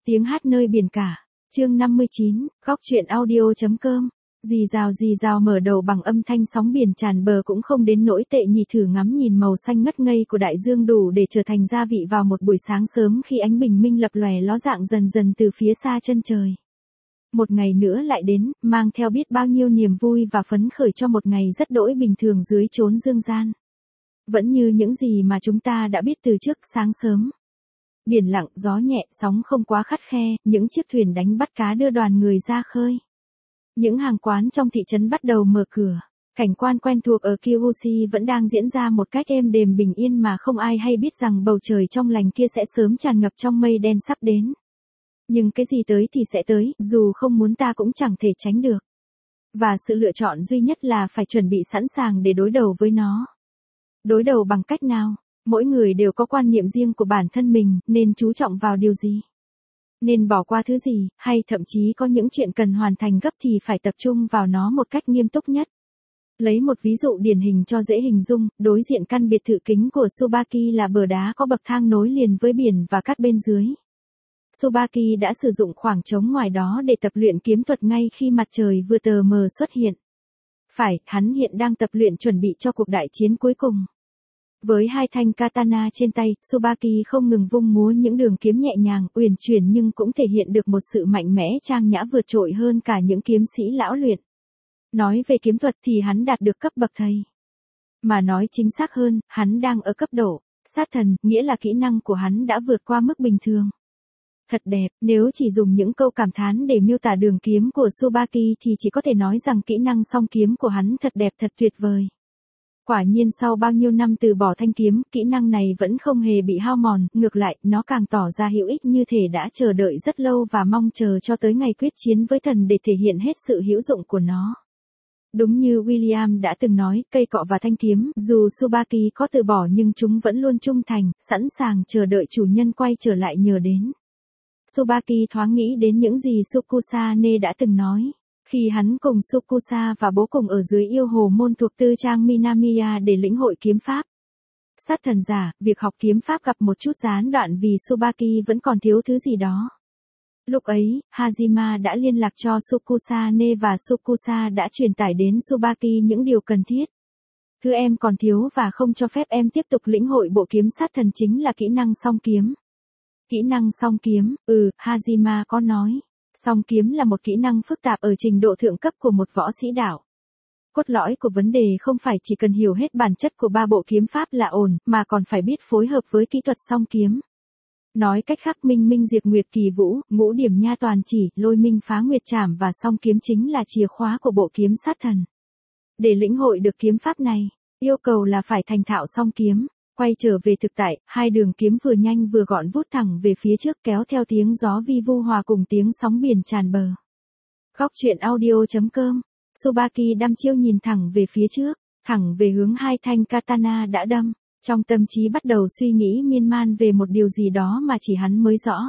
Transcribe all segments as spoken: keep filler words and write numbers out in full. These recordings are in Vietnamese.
Tiếng hát nơi biển cả. Chương năm mươi chín, góc truyện audio.com. Rì rào rì rào mở đầu bằng âm thanh sóng biển tràn bờ cũng không đến nỗi tệ nhị, thử ngắm nhìn màu xanh ngất ngây của đại dương đủ để trở thành gia vị vào một buổi sáng sớm khi ánh bình minh lập lòe ló dạng dần dần từ phía xa chân trời. Một ngày nữa lại đến, mang theo biết bao nhiêu niềm vui và phấn khởi cho một ngày rất đỗi bình thường dưới chốn dương gian. Vẫn như những gì mà chúng ta đã biết từ trước. Sáng sớm, biển lặng, gió nhẹ, sóng không quá khắt khe, những chiếc thuyền đánh bắt cá đưa đoàn người ra khơi. Những hàng quán trong thị trấn bắt đầu mở cửa. Cảnh quan quen thuộc ở Kyoshi vẫn đang diễn ra một cách êm đềm bình yên mà không ai hay biết rằng bầu trời trong lành kia sẽ sớm tràn ngập trong mây đen sắp đến. Nhưng cái gì tới thì sẽ tới, dù không muốn ta cũng chẳng thể tránh được. Và sự lựa chọn duy nhất là phải chuẩn bị sẵn sàng để đối đầu với nó. Đối đầu bằng cách nào? Mỗi người đều có quan niệm riêng của bản thân mình, nên chú trọng vào điều gì? Nên bỏ qua thứ gì, hay thậm chí có những chuyện cần hoàn thành gấp thì phải tập trung vào nó một cách nghiêm túc nhất. Lấy một ví dụ điển hình cho dễ hình dung, đối diện căn biệt thự kính của Tsubaki là bờ đá có bậc thang nối liền với biển và cát bên dưới. Tsubaki đã sử dụng khoảng trống ngoài đó để tập luyện kiếm thuật ngay khi mặt trời vừa tờ mờ xuất hiện. Phải, hắn hiện đang tập luyện chuẩn bị cho cuộc đại chiến cuối cùng. Với hai thanh katana trên tay, Tsubaki không ngừng vung múa những đường kiếm nhẹ nhàng, uyển chuyển nhưng cũng thể hiện được một sự mạnh mẽ trang nhã vượt trội hơn cả những kiếm sĩ lão luyện. Nói về kiếm thuật thì hắn đạt được cấp bậc thầy. Mà nói chính xác hơn, hắn đang ở cấp độ sát thần, nghĩa là kỹ năng của hắn đã vượt qua mức bình thường. Thật đẹp, nếu chỉ dùng những câu cảm thán để miêu tả đường kiếm của Tsubaki thì chỉ có thể nói rằng kỹ năng song kiếm của hắn thật đẹp, thật tuyệt vời. Quả nhiên sau bao nhiêu năm từ bỏ thanh kiếm, kỹ năng này vẫn không hề bị hao mòn, ngược lại, nó càng tỏ ra hữu ích, như thể đã chờ đợi rất lâu và mong chờ cho tới ngày quyết chiến với thần để thể hiện hết sự hữu dụng của nó. Đúng như William đã từng nói, cây cọ và thanh kiếm, dù Tsubaki có từ bỏ nhưng chúng vẫn luôn trung thành, sẵn sàng chờ đợi chủ nhân quay trở lại nhờ đến. Tsubaki thoáng nghĩ đến những gì Sukusane đã từng nói. Khi hắn cùng Sukusa và bố cùng ở dưới yêu hồ môn thuộc tư trang Minamiya để lĩnh hội kiếm pháp. Sát thần giả, việc học kiếm pháp gặp một chút gián đoạn vì Tsubaki vẫn còn thiếu thứ gì đó. Lúc ấy, Hajima đã liên lạc cho Sukusane và Sukusa đã truyền tải đến Tsubaki những điều cần thiết. Thứ em còn thiếu và không cho phép em tiếp tục lĩnh hội bộ kiếm sát thần chính là kỹ năng song kiếm. Kỹ năng song kiếm, ừ, Hajima có nói. Song kiếm là một kỹ năng phức tạp ở trình độ thượng cấp của một võ sĩ đạo. Cốt lõi của vấn đề không phải chỉ cần hiểu hết bản chất của ba bộ kiếm pháp là ổn, mà còn phải biết phối hợp với kỹ thuật song kiếm. Nói cách khác, minh minh diệt nguyệt kỳ vũ, ngũ điểm nha toàn chỉ, lôi minh phá nguyệt trảm và song kiếm chính là chìa khóa của bộ kiếm sát thần. Để lĩnh hội được kiếm pháp này, yêu cầu là phải thành thạo song kiếm. Quay trở về thực tại, hai đường kiếm vừa nhanh vừa gọn vút thẳng về phía trước kéo theo tiếng gió vi vu hòa cùng tiếng sóng biển tràn bờ. Góc truyện audio.com. Tsubaki đăm chiêu nhìn thẳng về phía trước, thẳng về hướng hai thanh katana đã đâm. Trong tâm trí bắt đầu suy nghĩ miên man về một điều gì đó mà chỉ hắn mới rõ.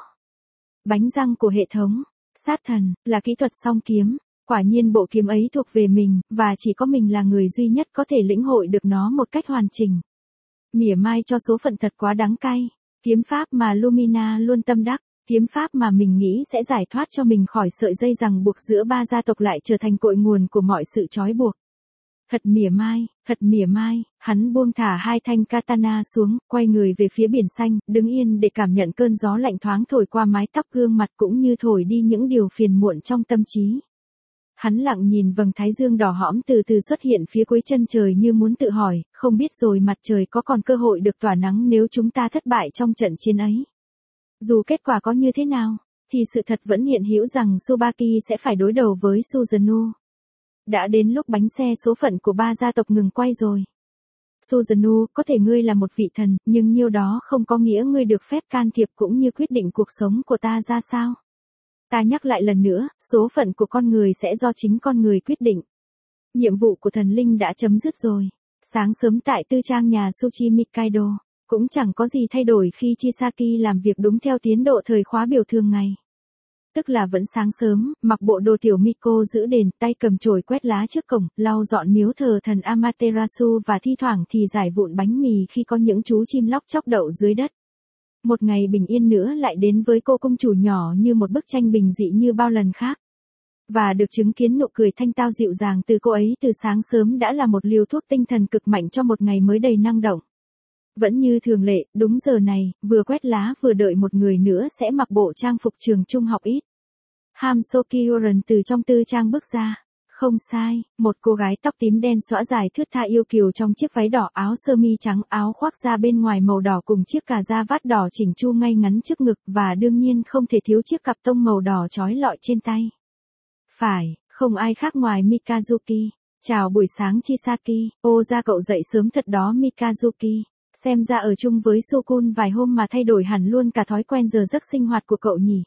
Bánh răng của hệ thống, sát thần, là kỹ thuật song kiếm. Quả nhiên bộ kiếm ấy thuộc về mình, và chỉ có mình là người duy nhất có thể lĩnh hội được nó một cách hoàn chỉnh. Mỉa mai cho số phận thật quá đắng cay. Kiếm pháp mà Lumina luôn tâm đắc, kiếm pháp mà mình nghĩ sẽ giải thoát cho mình khỏi sợi dây ràng buộc giữa ba gia tộc lại trở thành cội nguồn của mọi sự trói buộc. Thật mỉa mai, thật mỉa mai, hắn buông thả hai thanh katana xuống, quay người về phía biển xanh, đứng yên để cảm nhận cơn gió lạnh thoáng thổi qua mái tóc gương mặt cũng như thổi đi những điều phiền muộn trong tâm trí. Hắn lặng nhìn vầng thái dương đỏ hõm từ từ xuất hiện phía cuối chân trời như muốn tự hỏi, không biết rồi mặt trời có còn cơ hội được tỏa nắng nếu chúng ta thất bại trong trận chiến ấy. Dù kết quả có như thế nào, thì sự thật vẫn hiện hữu rằng Tsubaki sẽ phải đối đầu với Suzano. Đã đến lúc bánh xe số phận của ba gia tộc ngừng quay rồi. Suzano, có thể ngươi là một vị thần, nhưng nhiêu đó không có nghĩa ngươi được phép can thiệp cũng như quyết định cuộc sống của ta ra sao. Ta nhắc lại lần nữa, số phận của con người sẽ do chính con người quyết định. Nhiệm vụ của thần linh đã chấm dứt rồi. Sáng sớm tại tư trang nhà Tsuchi Mikaido, cũng chẳng có gì thay đổi khi Chisaki làm việc đúng theo tiến độ thời khóa biểu thường ngày. Tức là vẫn sáng sớm, mặc bộ đồ tiểu Miko giữ đền, tay cầm chổi quét lá trước cổng, lau dọn miếu thờ thần Amaterasu và thi thoảng thì giải vụn bánh mì khi có những chú chim lóc chóc đậu dưới đất. Một ngày bình yên nữa lại đến với cô công chủ nhỏ như một bức tranh bình dị như bao lần khác. Và được chứng kiến nụ cười thanh tao dịu dàng từ cô ấy từ sáng sớm đã là một liều thuốc tinh thần cực mạnh cho một ngày mới đầy năng động. Vẫn như thường lệ, đúng giờ này, vừa quét lá vừa đợi một người nữa sẽ mặc bộ trang phục trường trung học ít. Ham So-kyoren từ trong tư trang bước ra. Không sai, một cô gái tóc tím đen xõa dài thướt tha yêu kiều trong chiếc váy đỏ, áo sơ mi trắng, áo khoác da bên ngoài màu đỏ cùng chiếc cà da vát đỏ chỉnh chu ngay ngắn trước ngực và đương nhiên không thể thiếu chiếc cặp tông màu đỏ chói lọi trên tay. Phải, không ai khác ngoài Mikazuki. Chào buổi sáng Chisaki, ô ra cậu dậy sớm thật đó Mikazuki. Xem ra ở chung với Sukun vài hôm mà thay đổi hẳn luôn cả thói quen giờ giấc sinh hoạt của cậu nhỉ.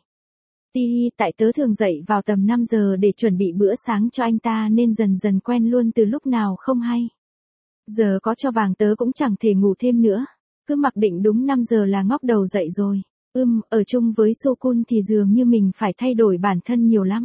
Ti, tại tớ thường dậy vào tầm năm giờ để chuẩn bị bữa sáng cho anh ta nên dần dần quen luôn từ lúc nào không hay. Giờ có cho vàng tớ cũng chẳng thể ngủ thêm nữa. Cứ mặc định đúng năm giờ là ngóc đầu dậy rồi. Ừm, ở chung với Sukun thì dường như mình phải thay đổi bản thân nhiều lắm.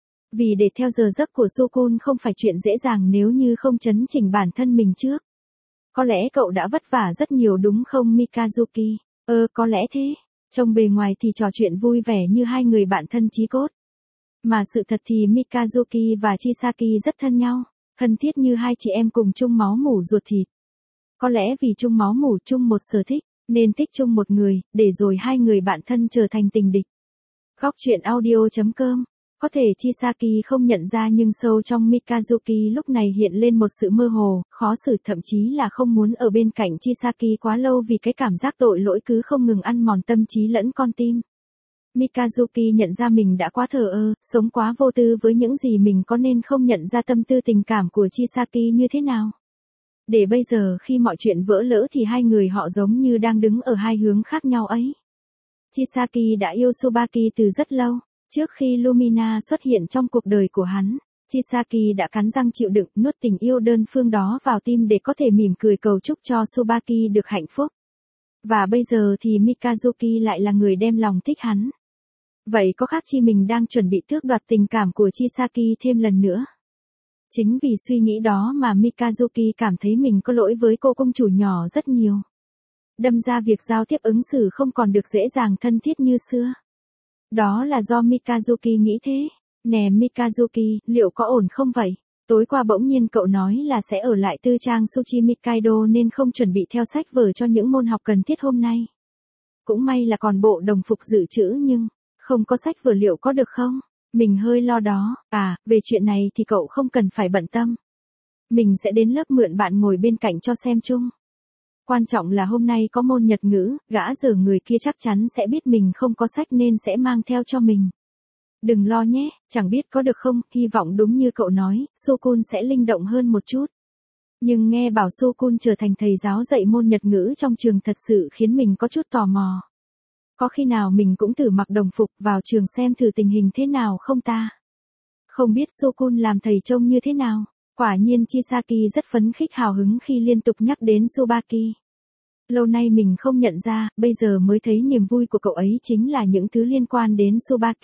Vì để theo giờ giấc của Sukun không phải chuyện dễ dàng nếu như không chấn chỉnh bản thân mình trước. Có lẽ cậu đã vất vả rất nhiều đúng không Mikazuki? Ờ, có lẽ thế. Trông bề ngoài thì trò chuyện vui vẻ như hai người bạn thân chí cốt. Mà sự thật thì Mikazuki và Chisaki rất thân nhau, thân thiết như hai chị em cùng chung máu mủ ruột thịt. Có lẽ vì chung máu mủ chung một sở thích, nên thích chung một người, để rồi hai người bạn thân trở thành tình địch. Góc truyện audio chấm com. Có thể Chisaki không nhận ra nhưng sâu trong Mikazuki lúc này hiện lên một sự mơ hồ, khó xử thậm chí là không muốn ở bên cạnh Chisaki quá lâu vì cái cảm giác tội lỗi cứ không ngừng ăn mòn tâm trí lẫn con tim. Mikazuki nhận ra mình đã quá thờ ơ, sống quá vô tư với những gì mình có nên không nhận ra tâm tư tình cảm của Chisaki như thế nào. Để bây giờ khi mọi chuyện vỡ lỡ thì hai người họ giống như đang đứng ở hai hướng khác nhau ấy. Chisaki đã yêu Tsubaki từ rất lâu. Trước khi Lumina xuất hiện trong cuộc đời của hắn, Chisaki đã cắn răng chịu đựng nuốt tình yêu đơn phương đó vào tim để có thể mỉm cười cầu chúc cho Tsubaki được hạnh phúc. Và bây giờ thì Mikazuki lại là người đem lòng thích hắn. Vậy có khác chi mình đang chuẩn bị tước đoạt tình cảm của Chisaki thêm lần nữa? Chính vì suy nghĩ đó mà Mikazuki cảm thấy mình có lỗi với cô công chủ nhỏ rất nhiều. Đâm ra việc giao tiếp ứng xử không còn được dễ dàng thân thiết như xưa. Đó là do Mikazuki nghĩ thế. Nè Mikazuki, liệu có ổn không vậy? Tối qua bỗng nhiên cậu nói là sẽ ở lại tư trang Tsuchimikaido nên không chuẩn bị theo sách vở cho những môn học cần thiết hôm nay. Cũng may là còn bộ đồng phục dự trữ nhưng, không có sách vở liệu có được không? Mình hơi lo đó. À, về chuyện này thì cậu không cần phải bận tâm. Mình sẽ đến lớp mượn bạn ngồi bên cạnh cho xem chung. Quan trọng là hôm nay có môn Nhật ngữ, gã giờ người kia chắc chắn sẽ biết mình không có sách nên sẽ mang theo cho mình. Đừng lo nhé, chẳng biết có được không, hy vọng đúng như cậu nói, Sukun sẽ linh động hơn một chút. Nhưng nghe bảo Sukun trở thành thầy giáo dạy môn Nhật ngữ trong trường thật sự khiến mình có chút tò mò. Có khi nào mình cũng thử mặc đồng phục vào trường xem thử tình hình thế nào không ta? Không biết Sukun làm thầy trông như thế nào? Quả nhiên Chisaki rất phấn khích hào hứng khi liên tục nhắc đến Tsubaki. Lâu nay mình không nhận ra, bây giờ mới thấy niềm vui của cậu ấy chính là những thứ liên quan đến Tsubaki.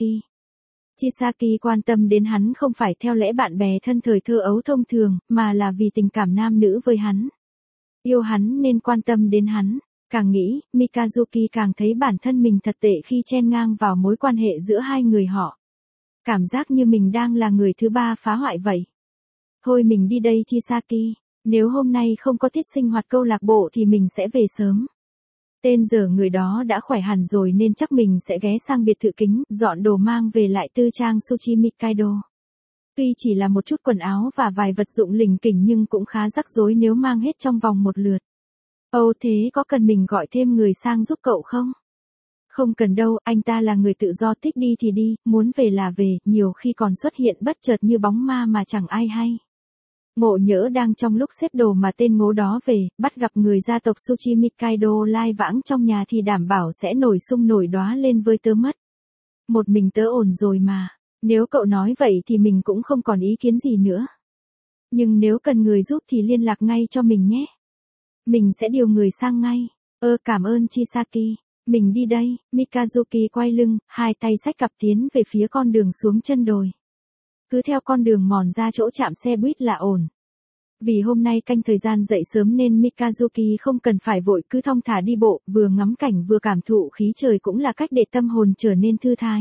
Chisaki quan tâm đến hắn không phải theo lẽ bạn bè thân thời thơ ấu thông thường, mà là vì tình cảm nam nữ với hắn. Yêu hắn nên quan tâm đến hắn. Càng nghĩ, Mikazuki càng thấy bản thân mình thật tệ khi chen ngang vào mối quan hệ giữa hai người họ. Cảm giác như mình đang là người thứ ba phá hoại vậy. Thôi mình đi đây Chisaki, nếu hôm nay không có tiết sinh hoạt câu lạc bộ thì mình sẽ về sớm. Tên giờ người đó đã khỏe hẳn rồi nên chắc mình sẽ ghé sang biệt thự kính, dọn đồ mang về lại tư trang Tsuchimikaido. Tuy chỉ là một chút quần áo và vài vật dụng lỉnh kỉnh nhưng cũng khá rắc rối nếu mang hết trong vòng một lượt. Âu thế có cần mình gọi thêm người sang giúp cậu không? Không cần đâu, anh ta là người tự do thích đi thì đi, muốn về là về, nhiều khi còn xuất hiện bất chợt như bóng ma mà chẳng ai hay. Ngộ nhỡ đang trong lúc xếp đồ mà tên ngố đó về, bắt gặp người gia tộc Tsuchimikaido lai vãng trong nhà thì đảm bảo sẽ nổi sung nổi đóa lên với tớ mất. Một mình tớ ổn rồi mà, nếu cậu nói vậy thì mình cũng không còn ý kiến gì nữa. Nhưng nếu cần người giúp thì liên lạc ngay cho mình nhé. Mình sẽ điều người sang ngay. Ơ cảm ơn Chisaki. Mình đi đây. Mikazuki quay lưng, hai tay xách cặp tiến về phía con đường xuống chân đồi. Cứ theo con đường mòn ra chỗ chạm xe buýt là ổn. Vì hôm nay canh thời gian dậy sớm nên Mikazuki không cần phải vội, cứ thong thả đi bộ, vừa ngắm cảnh vừa cảm thụ khí trời cũng là cách để tâm hồn trở nên thư thái.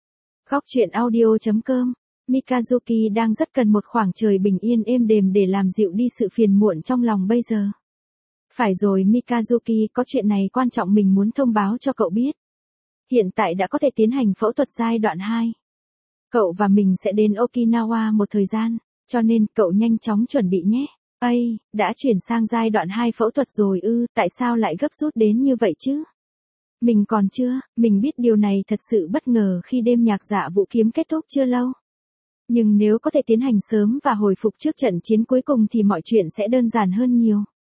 Góc truyện audio chấm com. Mikazuki đang rất cần một khoảng trời bình yên êm đềm để làm dịu đi sự phiền muộn trong lòng bây giờ. Phải rồi Mikazuki, có chuyện này quan trọng mình muốn thông báo cho cậu biết. Hiện tại đã có thể tiến hành phẫu thuật giai đoạn hai. Cậu và mình sẽ đến Okinawa một thời gian, cho nên cậu nhanh chóng chuẩn bị nhé. Ây, đã chuyển sang giai đoạn hai phẫu thuật rồi ư, tại sao lại gấp rút đến như vậy chứ? Mình còn chưa, mình biết điều này thật sự bất ngờ khi đêm nhạc Dạ Vũ Kiếm kết thúc chưa lâu. Nhưng nếu có thể tiến hành sớm và hồi phục trước trận chiến cuối cùng thì mọi chuyện sẽ đơn giản hơn nhiều.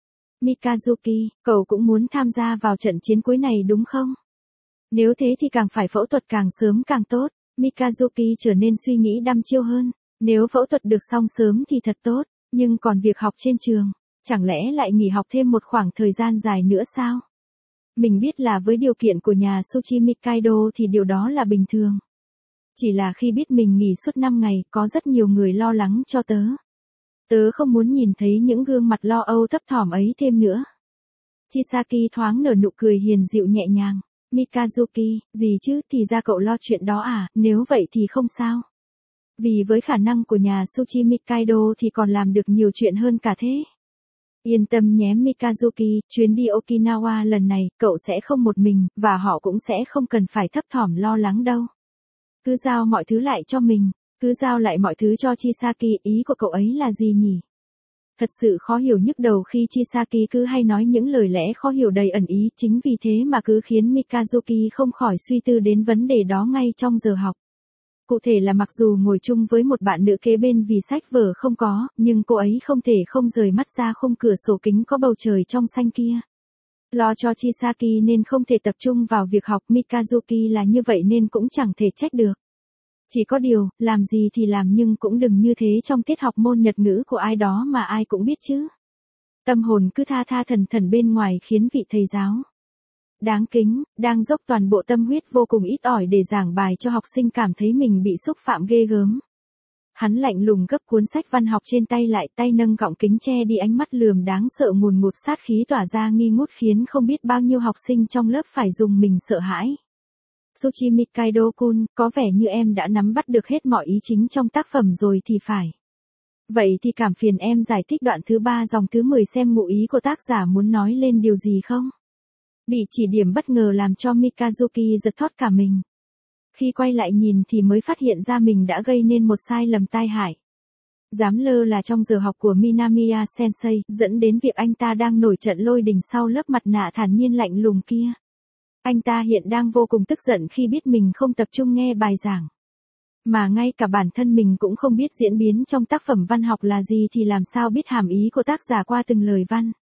Mikazuki, cậu cũng muốn tham gia vào trận chiến cuối này đúng không? Nếu thế thì càng phải phẫu thuật càng sớm càng tốt. Mikazuki trở nên suy nghĩ đăm chiêu hơn. Nếu phẫu thuật được xong sớm thì thật tốt, nhưng còn việc học trên trường, chẳng lẽ lại nghỉ học thêm một khoảng thời gian dài nữa sao? Mình biết là với điều kiện của nhà Sushi Mikaido thì điều đó là bình thường. Chỉ là khi biết mình nghỉ suốt năm ngày, có rất nhiều người lo lắng cho tớ. Tớ không muốn nhìn thấy những gương mặt lo âu thấp thỏm ấy thêm nữa. Chisaki thoáng nở nụ cười hiền dịu nhẹ nhàng. Mikazuki, gì chứ, thì ra cậu lo chuyện đó à, nếu vậy thì không sao. Vì với khả năng của nhà Sushi Mikaido thì còn làm được nhiều chuyện hơn cả thế. Yên tâm nhé Mikazuki, chuyến đi Okinawa lần này, cậu sẽ không một mình, và họ cũng sẽ không cần phải thấp thỏm lo lắng đâu. Cứ giao mọi thứ lại cho mình, cứ giao lại mọi thứ cho Chisaki, ý của cậu ấy là gì nhỉ? Thật sự khó hiểu nhức đầu khi Chisaki cứ hay nói những lời lẽ khó hiểu đầy ẩn ý, chính vì thế mà cứ khiến Mikazuki không khỏi suy tư đến vấn đề đó ngay trong giờ học. Cụ thể là mặc dù ngồi chung với một bạn nữ kế bên vì sách vở không có, nhưng cô ấy không thể không rời mắt ra khung cửa sổ kính có bầu trời trong xanh kia. Lo cho Chisaki nên không thể tập trung vào việc học, Mikazuki là như vậy nên cũng chẳng thể trách được. Chỉ có điều, làm gì thì làm nhưng cũng đừng như thế trong tiết học môn Nhật ngữ của ai đó mà ai cũng biết chứ. Tâm hồn cứ tha tha thần thần bên ngoài khiến vị thầy giáo đáng kính, đang dốc toàn bộ tâm huyết vô cùng ít ỏi để giảng bài cho học sinh cảm thấy mình bị xúc phạm ghê gớm. Hắn lạnh lùng gấp cuốn sách văn học trên tay lại, tay nâng gọng kính che đi ánh mắt lườm đáng sợ ngùn ngụt sát khí tỏa ra nghi ngút khiến không biết bao nhiêu học sinh trong lớp phải dùng mình sợ hãi. Sushi Mikaido-kun, có vẻ như em đã nắm bắt được hết mọi ý chính trong tác phẩm rồi thì phải. Vậy thì cảm phiền em giải thích đoạn thứ ba dòng thứ mười xem ngụ ý của tác giả muốn nói lên điều gì không? Bị chỉ điểm bất ngờ làm cho Mikazuki giật thót cả mình. Khi quay lại nhìn thì mới phát hiện ra mình đã gây nên một sai lầm tai hại. Dám lơ là trong giờ học của Minamiya Sensei, dẫn đến việc anh ta đang nổi trận lôi đình sau lớp mặt nạ thản nhiên lạnh lùng kia. Anh ta hiện đang vô cùng tức giận khi biết mình không tập trung nghe bài giảng. Mà ngay cả bản thân mình cũng không biết diễn biến trong tác phẩm văn học là gì thì làm sao biết hàm ý của tác giả qua từng lời văn.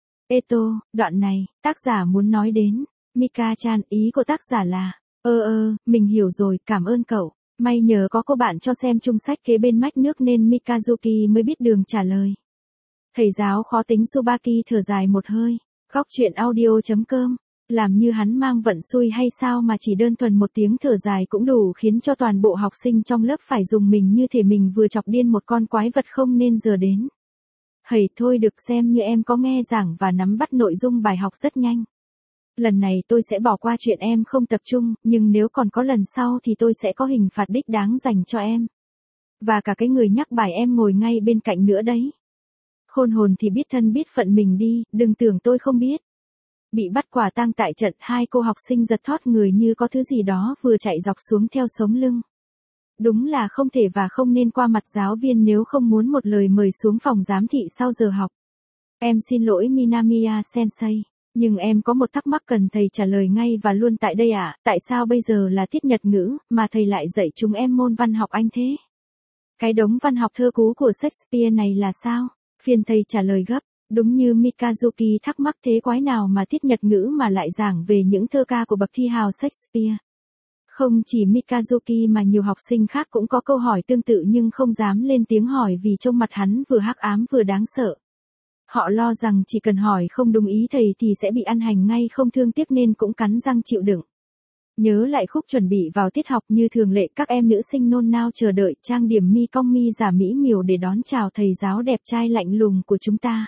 Eto, đoạn này, tác giả muốn nói đến, Mika-chan, ý của tác giả là, ơ ơ, mình hiểu rồi, cảm ơn cậu. May nhờ có cô bạn cho xem chung sách kế bên mách nước nên Mikazuki mới biết đường trả lời. Thầy giáo khó tính Tsubaki thở dài một hơi, góc truyện audio chấm com. Làm như hắn mang vận xui hay sao mà chỉ đơn thuần một tiếng thở dài cũng đủ khiến cho toàn bộ học sinh trong lớp phải dùng mình như thể mình vừa chọc điên một con quái vật không nên giờ đến. Hầy thôi được, xem như em có nghe giảng và nắm bắt nội dung bài học rất nhanh. Lần này tôi sẽ bỏ qua chuyện em không tập trung, nhưng nếu còn có lần sau thì tôi sẽ có hình phạt đích đáng dành cho em. Và cả cái người nhắc bài em ngồi ngay bên cạnh nữa đấy. Khôn hồn thì biết thân biết phận mình đi, đừng tưởng tôi không biết. Bị bắt quả tang tại trận, hai cô học sinh giật thót người như có thứ gì đó vừa chạy dọc xuống theo sống lưng. Đúng là không thể và không nên qua mặt giáo viên nếu không muốn một lời mời xuống phòng giám thị sau giờ học. Em xin lỗi Minamiya Sensei, nhưng em có một thắc mắc cần thầy trả lời ngay và luôn tại đây ạ, à? Tại sao bây giờ là tiết Nhật ngữ, mà thầy lại dạy chúng em môn văn học Anh thế? Cái đống văn học thơ cú của Shakespeare này là sao? Phiền thầy trả lời gấp. Đúng như Mikazuki thắc mắc thế quái nào mà tiết Nhật ngữ mà lại giảng về những thơ ca của bậc thi hào Shakespeare. Không chỉ Mikazuki mà nhiều học sinh khác cũng có câu hỏi tương tự nhưng không dám lên tiếng hỏi vì trông mặt hắn vừa hắc ám vừa đáng sợ. Họ lo rằng chỉ cần hỏi không đúng ý thầy thì sẽ bị ăn hành ngay không thương tiếc nên cũng cắn răng chịu đựng. Nhớ lại khúc chuẩn bị vào tiết học như thường lệ các em nữ sinh nôn nao chờ đợi trang điểm mi cong mi giả mỹ miều để đón chào thầy giáo đẹp trai lạnh lùng của chúng ta.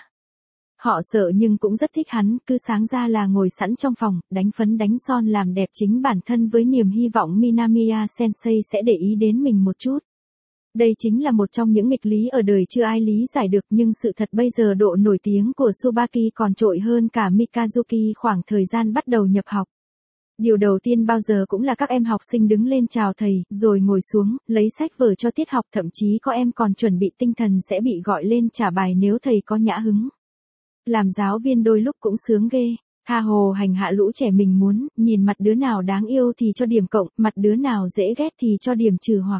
Họ sợ nhưng cũng rất thích hắn, cứ sáng ra là ngồi sẵn trong phòng, đánh phấn đánh son làm đẹp chính bản thân với niềm hy vọng Minamiya Sensei sẽ để ý đến mình một chút. Đây chính là một trong những nghịch lý ở đời chưa ai lý giải được, nhưng sự thật bây giờ độ nổi tiếng của Tsubaki còn trội hơn cả Mikazuki khoảng thời gian bắt đầu nhập học. Điều đầu tiên bao giờ cũng là các em học sinh đứng lên chào thầy, rồi ngồi xuống, lấy sách vở cho tiết học, thậm chí có em còn chuẩn bị tinh thần sẽ bị gọi lên trả bài nếu thầy có nhã hứng. Làm giáo viên đôi lúc cũng sướng ghê, tha hồ hành hạ lũ trẻ mình muốn, nhìn mặt đứa nào đáng yêu thì cho điểm cộng, mặt đứa nào dễ ghét thì cho điểm trừ hoặc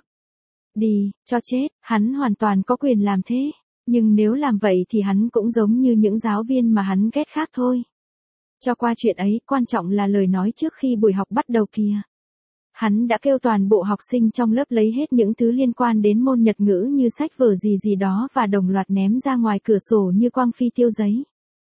đi, cho chết, hắn hoàn toàn có quyền làm thế, nhưng nếu làm vậy thì hắn cũng giống như những giáo viên mà hắn ghét khác thôi. Cho qua chuyện ấy, quan trọng là lời nói trước khi buổi học bắt đầu kìa. Hắn đã kêu toàn bộ học sinh trong lớp lấy hết những thứ liên quan đến môn Nhật ngữ như sách vở gì gì đó và đồng loạt ném ra ngoài cửa sổ như quang phi tiêu giấy.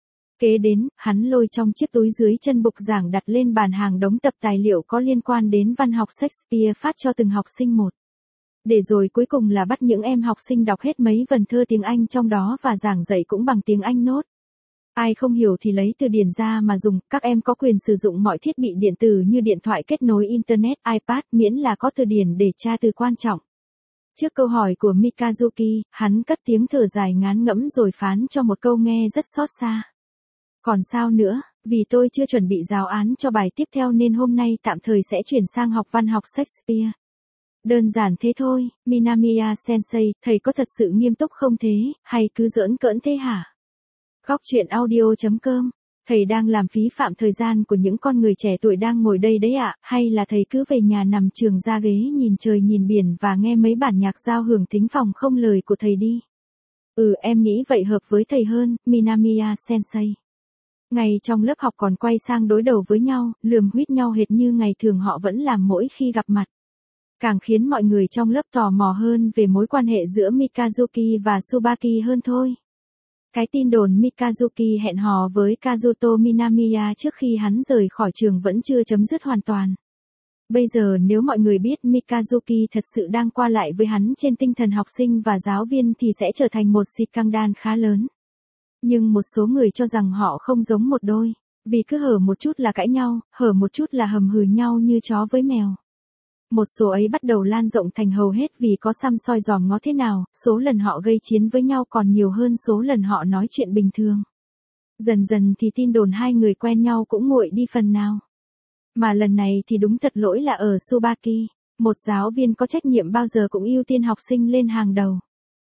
Kế đến, hắn lôi trong chiếc túi dưới chân bục giảng đặt lên bàn hàng đống tập tài liệu có liên quan đến văn học Shakespeare phát cho từng học sinh một. Để rồi cuối cùng là bắt những em học sinh đọc hết mấy vần thơ tiếng Anh trong đó và giảng dạy cũng bằng tiếng Anh nốt. Ai không hiểu thì lấy từ điển ra mà dùng, các em có quyền sử dụng mọi thiết bị điện tử như điện thoại kết nối Internet, iPad miễn là có từ điển để tra từ quan trọng. Trước câu hỏi của Mikazuki, hắn cất tiếng thở dài ngán ngẫm rồi phán cho một câu nghe rất xót xa. Còn sao nữa, vì tôi chưa chuẩn bị giáo án cho bài tiếp theo nên hôm nay tạm thời sẽ chuyển sang học văn học Shakespeare. Đơn giản thế thôi, Minamiya Sensei, thầy có thật sự nghiêm túc không thế, hay cứ giỡn cỡn thế hả? Góc truyện audio chấm com, thầy đang làm phí phạm thời gian của những con người trẻ tuổi đang ngồi đây đấy ạ, à? Hay là thầy cứ về nhà nằm trường ra ghế nhìn trời nhìn biển và nghe mấy bản nhạc giao hưởng thính phòng không lời của thầy đi? Ừ, em nghĩ vậy hợp với thầy hơn, Minamiya Sensei. Ngày trong lớp học còn quay sang đối đầu với nhau, lườm huýt nhau hệt như ngày thường họ vẫn làm mỗi khi gặp mặt. Càng khiến mọi người trong lớp tò mò hơn về mối quan hệ giữa Mikazuki và Tsubaki hơn thôi. Cái tin đồn Mikazuki hẹn hò với Kazuto Minamiya trước khi hắn rời khỏi trường vẫn chưa chấm dứt hoàn toàn. Bây giờ nếu mọi người biết Mikazuki thật sự đang qua lại với hắn trên tinh thần học sinh và giáo viên thì sẽ trở thành một scandal khá lớn. Nhưng một số người cho rằng họ không giống một đôi, vì cứ hở một chút là cãi nhau, hở một chút là hầm hừ nhau như chó với mèo. Một số ấy bắt đầu lan rộng thành hầu hết vì có xăm soi dòm ngó thế nào, số lần họ gây chiến với nhau còn nhiều hơn số lần họ nói chuyện bình thường. Dần dần thì tin đồn hai người quen nhau cũng nguội đi phần nào. Mà lần này thì đúng thật lỗi là ở Tsubaki, một giáo viên có trách nhiệm bao giờ cũng ưu tiên học sinh lên hàng đầu.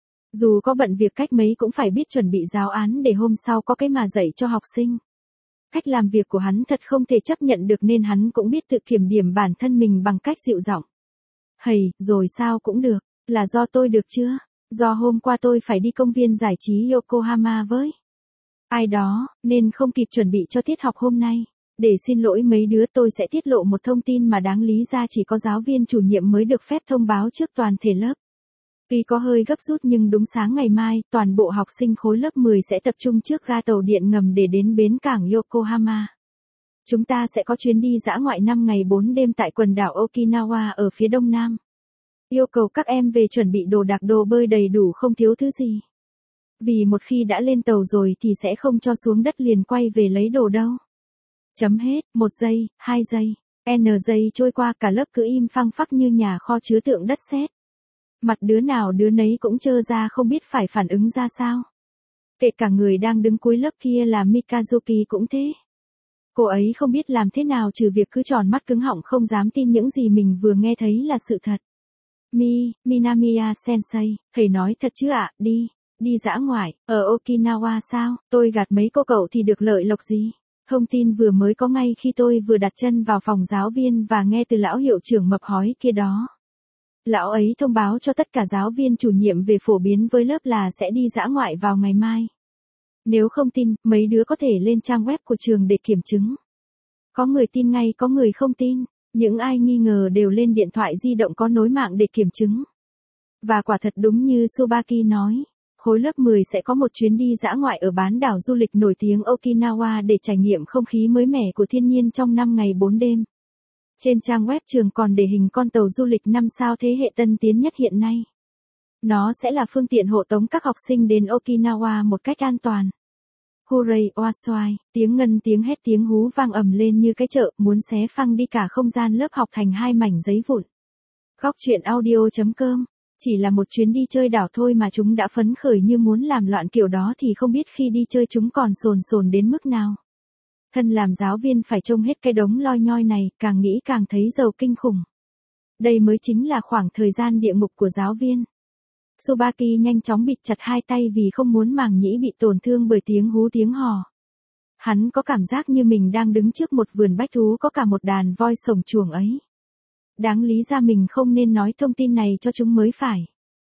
Dù có bận việc cách mấy cũng phải biết chuẩn bị giáo án để hôm sau có cái mà dạy cho học sinh. Cách làm việc của hắn thật không thể chấp nhận được nên hắn cũng biết tự kiểm điểm bản thân mình bằng cách dịu giọng. Hầy, rồi sao cũng được, là do tôi được chưa? Do hôm qua tôi phải đi công viên giải trí Yokohama với ai đó, nên không kịp chuẩn bị cho tiết học hôm nay. Để xin lỗi mấy đứa tôi sẽ tiết lộ một thông tin mà đáng lý ra chỉ có giáo viên chủ nhiệm mới được phép thông báo trước toàn thể lớp. Tuy có hơi gấp rút nhưng đúng sáng ngày mai, toàn bộ học sinh khối lớp mười sẽ tập trung trước ga tàu điện ngầm để đến bến cảng Yokohama. Chúng ta sẽ có chuyến đi dã ngoại năm ngày bốn đêm tại quần đảo Okinawa ở phía đông nam. Yêu cầu các em về chuẩn bị đồ đạc đồ bơi đầy đủ không thiếu thứ gì. Vì một khi đã lên tàu rồi thì sẽ không cho xuống đất liền quay về lấy đồ đâu. Chấm hết, một giây, hai giây, n giây trôi qua cả lớp cứ im phăng phắc như nhà kho chứa tượng đất sét. Mặt đứa nào đứa nấy cũng trơ ra không biết phải phản ứng ra sao. Kể cả người đang đứng cuối lớp kia là Mikazuki cũng thế. Cô ấy không biết làm thế nào trừ việc cứ tròn mắt cứng họng không dám tin những gì mình vừa nghe thấy là sự thật. Mi, Minamiya Sensei, thầy nói thật chứ ạ, đi, đi dã ngoại, ở Okinawa sao, tôi gạt mấy cô cậu thì được lợi lộc gì. Thông tin vừa mới có ngay khi tôi vừa đặt chân vào phòng giáo viên và nghe từ lão hiệu trưởng mập hói kia đó. Lão ấy thông báo cho tất cả giáo viên chủ nhiệm về phổ biến với lớp là sẽ đi dã ngoại vào ngày mai. Nếu không tin, mấy đứa có thể lên trang web của trường để kiểm chứng. Có người tin ngay có người không tin, những ai nghi ngờ đều lên điện thoại di động có nối mạng để kiểm chứng. Và quả thật đúng như Tsubaki nói, khối lớp mười sẽ có một chuyến đi dã ngoại ở bán đảo du lịch nổi tiếng Okinawa để trải nghiệm không khí mới mẻ của thiên nhiên trong năm ngày bốn đêm. Trên trang web trường còn để hình con tàu du lịch năm sao thế hệ tân tiến nhất hiện nay. Nó sẽ là phương tiện hộ tống các học sinh đến Okinawa một cách an toàn. Hooray oasoai, tiếng ngân tiếng hét tiếng hú vang ầm lên như cái chợ, muốn xé phăng đi cả không gian lớp học thành hai mảnh giấy vụn. Góc truyện audio.com. Chỉ là một chuyến đi chơi đảo thôi mà chúng đã phấn khởi như muốn làm loạn kiểu đó thì không biết khi đi chơi chúng còn sồn sồn đến mức nào. Thân làm giáo viên phải trông hết cái đống loi nhoi này, càng nghĩ càng thấy giàu kinh khủng. Đây mới chính là khoảng thời gian địa ngục của giáo viên. Tsubaki nhanh chóng bịt chặt hai tay vì không muốn màng nhĩ bị tổn thương bởi tiếng hú tiếng hò. Hắn có cảm giác như mình đang đứng trước một vườn bách thú có cả một đàn voi sổng chuồng ấy. Đáng lý ra mình không nên nói thông tin này cho chúng mới phải.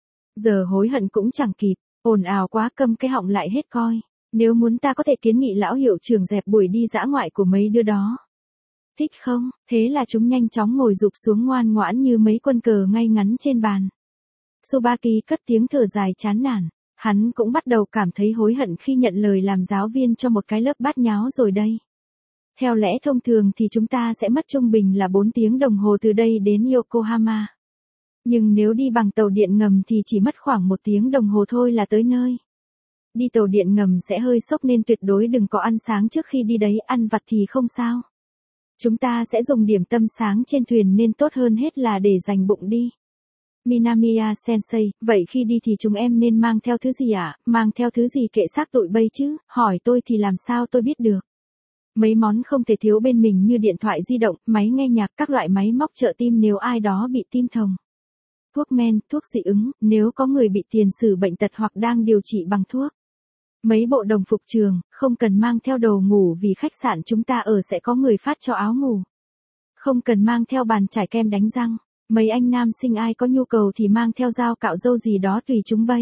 Giờ hối hận cũng chẳng kịp, ồn ào quá câm cái họng lại hết coi. Nếu muốn ta có thể kiến nghị lão hiệu trưởng dẹp buổi đi dã ngoại của mấy đứa đó. Thích không? Thế là chúng nhanh chóng ngồi rụp xuống ngoan ngoãn như mấy quân cờ ngay ngắn trên bàn. Tsubaki cất tiếng thở dài chán nản. Hắn cũng bắt đầu cảm thấy hối hận khi nhận lời làm giáo viên cho một cái lớp bát nháo rồi đây. Theo lẽ thông thường thì chúng ta sẽ mất trung bình là bốn tiếng đồng hồ từ đây đến Yokohama. Nhưng nếu đi bằng tàu điện ngầm thì chỉ mất khoảng một tiếng đồng hồ thôi là tới nơi. Đi tàu điện ngầm sẽ hơi sốc nên tuyệt đối đừng có ăn sáng trước khi đi đấy, ăn vặt thì không sao. Chúng ta sẽ dùng điểm tâm sáng trên thuyền nên tốt hơn hết là để dành bụng đi. Minamiya Sensei, vậy khi đi thì chúng em nên mang theo thứ gì ạ? À? Mang theo thứ gì kệ xác tụi bay chứ, hỏi tôi thì làm sao tôi biết được. Mấy món không thể thiếu bên mình như điện thoại di động, máy nghe nhạc, các loại máy móc trợ tim nếu ai đó bị tim thòng. Thuốc men, thuốc dị ứng, nếu có người bị tiền sử bệnh tật hoặc đang điều trị bằng thuốc. Mấy bộ đồng phục trường, không cần mang theo đồ ngủ vì khách sạn chúng ta ở sẽ có người phát cho áo ngủ. Không cần mang theo bàn chải kem đánh răng. Mấy anh nam sinh ai có nhu cầu thì mang theo dao cạo râu gì đó tùy chúng bay.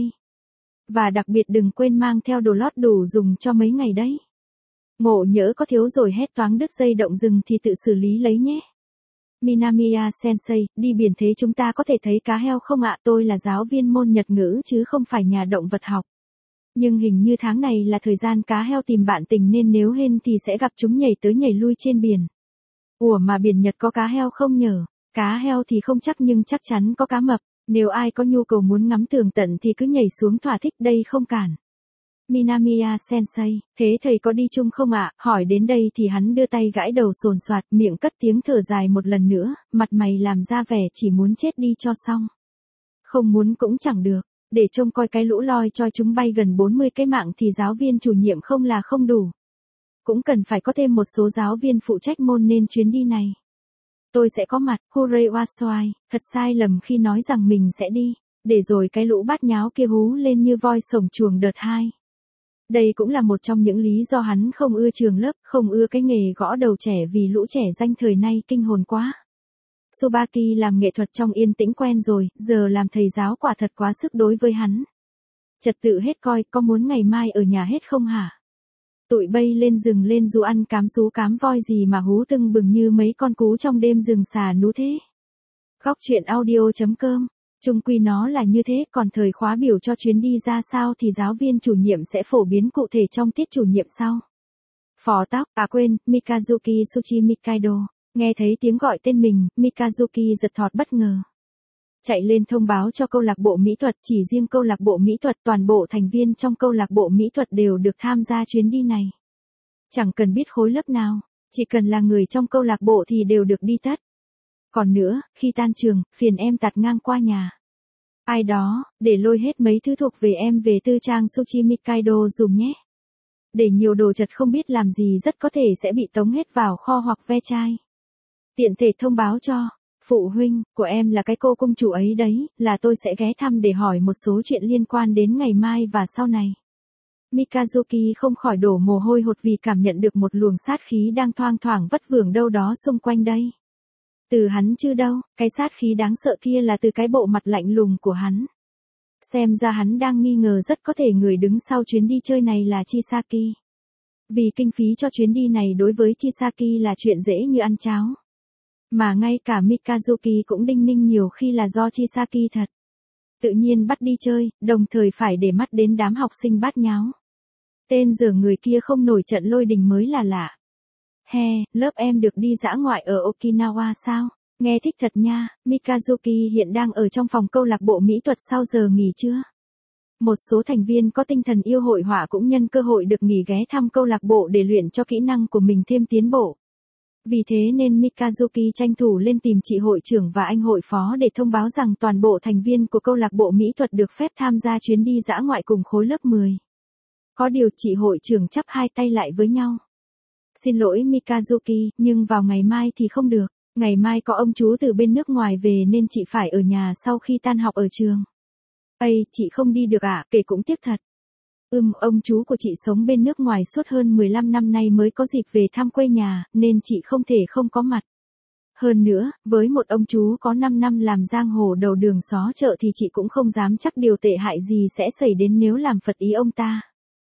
Và đặc biệt đừng quên mang theo đồ lót đủ dùng cho mấy ngày đấy. Ngộ nhỡ có thiếu rồi hét toáng đứt dây động rừng thì tự xử lý lấy nhé. Minamiya Sensei, đi biển thế chúng ta có thể thấy cá heo không ạ? Tôi là giáo viên môn Nhật ngữ chứ không phải nhà động vật học. Nhưng hình như tháng này là thời gian cá heo tìm bạn tình nên nếu hên thì sẽ gặp chúng nhảy tới nhảy lui trên biển. Ủa mà biển Nhật có cá heo không nhở? Cá heo thì không chắc nhưng chắc chắn có cá mập. Nếu ai có nhu cầu muốn ngắm tường tận thì cứ nhảy xuống thỏa thích, đây không cản. Minamiya Sensei, thế thầy có đi chung không ạ? Hỏi đến đây thì hắn đưa tay gãi đầu sồn soạt, miệng cất tiếng thở dài một lần nữa, mặt mày làm ra vẻ chỉ muốn chết đi cho xong. Không muốn cũng chẳng được, để trông coi cái lũ loi choi chúng bay gần bốn mươi cái mạng thì giáo viên chủ nhiệm không là không đủ. Cũng cần phải có thêm một số giáo viên phụ trách môn nên chuyến đi này. Tôi sẽ có mặt, hooray oasoai, thật sai lầm khi nói rằng mình sẽ đi, để rồi cái lũ bát nháo kia hú lên như voi sổng chuồng đợt hai. Đây cũng là một trong những lý do hắn không ưa trường lớp, không ưa cái nghề gõ đầu trẻ vì lũ trẻ danh thời nay kinh hồn quá. Tsubaki làm nghệ thuật trong yên tĩnh quen rồi, giờ làm thầy giáo quả thật quá sức đối với hắn. Trật tự hết coi, có muốn ngày mai ở nhà hết không hả? Tụi bay lên rừng lên dù ăn cám sú cám voi gì mà hú tưng bừng như mấy con cú trong đêm rừng xà nú thế. Góc truyện audio.com. Chung quy nó là như thế, còn thời khóa biểu cho chuyến đi ra sao thì giáo viên chủ nhiệm sẽ phổ biến cụ thể trong tiết chủ nhiệm sau. Phó tóc, à quên, Mikazuki Tsuchi Mikaido. Nghe thấy tiếng gọi tên mình, Mikazuki giật thót bất ngờ. Chạy lên thông báo cho câu lạc bộ mỹ thuật, chỉ riêng câu lạc bộ mỹ thuật, toàn bộ thành viên trong câu lạc bộ mỹ thuật đều được tham gia chuyến đi này. Chẳng cần biết khối lớp nào, chỉ cần là người trong câu lạc bộ thì đều được đi tất. Còn nữa, khi tan trường, phiền em tạt ngang qua nhà ai đó, để lôi hết mấy thứ thuộc về em về tư trang Tsuchi Mikaido dùm nhé. Để nhiều đồ chật không biết làm gì rất có thể sẽ bị tống hết vào kho hoặc ve chai. Tiện thể thông báo cho phụ huynh của em là cái cô công chủ ấy đấy, là tôi sẽ ghé thăm để hỏi một số chuyện liên quan đến ngày mai và sau này. Mikazuki không khỏi đổ mồ hôi hột vì cảm nhận được một luồng sát khí đang thoang thoảng vất vưởng đâu đó xung quanh đây. Từ hắn chứ đâu, cái sát khí đáng sợ kia là từ cái bộ mặt lạnh lùng của hắn. Xem ra hắn đang nghi ngờ rất có thể người đứng sau chuyến đi chơi này là Chisaki. Vì kinh phí cho chuyến đi này đối với Chisaki là chuyện dễ như ăn cháo. Mà ngay cả Mikazuki cũng đinh ninh nhiều khi là do Chisaki thật. Tự nhiên bắt đi chơi, đồng thời phải để mắt đến đám học sinh bát nháo. Tên giờ người kia không nổi trận lôi đình mới là lạ. He, lớp em được đi dã ngoại ở Okinawa sao? Nghe thích thật nha, Mikazuki hiện đang ở trong phòng câu lạc bộ mỹ thuật sau giờ nghỉ trưa. Một số thành viên có tinh thần yêu hội họa cũng nhân cơ hội được nghỉ ghé thăm câu lạc bộ để luyện cho kỹ năng của mình thêm tiến bộ. Vì thế nên Mikazuki tranh thủ lên tìm chị hội trưởng và anh hội phó để thông báo rằng toàn bộ thành viên của câu lạc bộ mỹ thuật được phép tham gia chuyến đi dã ngoại cùng khối lớp mười. Có điều chị hội trưởng chắp hai tay lại với nhau. Xin lỗi Mikazuki, nhưng vào ngày mai thì không được. Ngày mai có ông chú từ bên nước ngoài về nên chị phải ở nhà sau khi tan học ở trường. Ây, chị không đi được à, kể cũng tiếc thật. Ừm, ông chú của chị sống bên nước ngoài suốt hơn mười lăm năm nay mới có dịp về thăm quê nhà, nên chị không thể không có mặt. Hơn nữa, với một ông chú có năm năm làm giang hồ đầu đường xó chợ thì chị cũng không dám chắc điều tệ hại gì sẽ xảy đến nếu làm phật ý ông ta.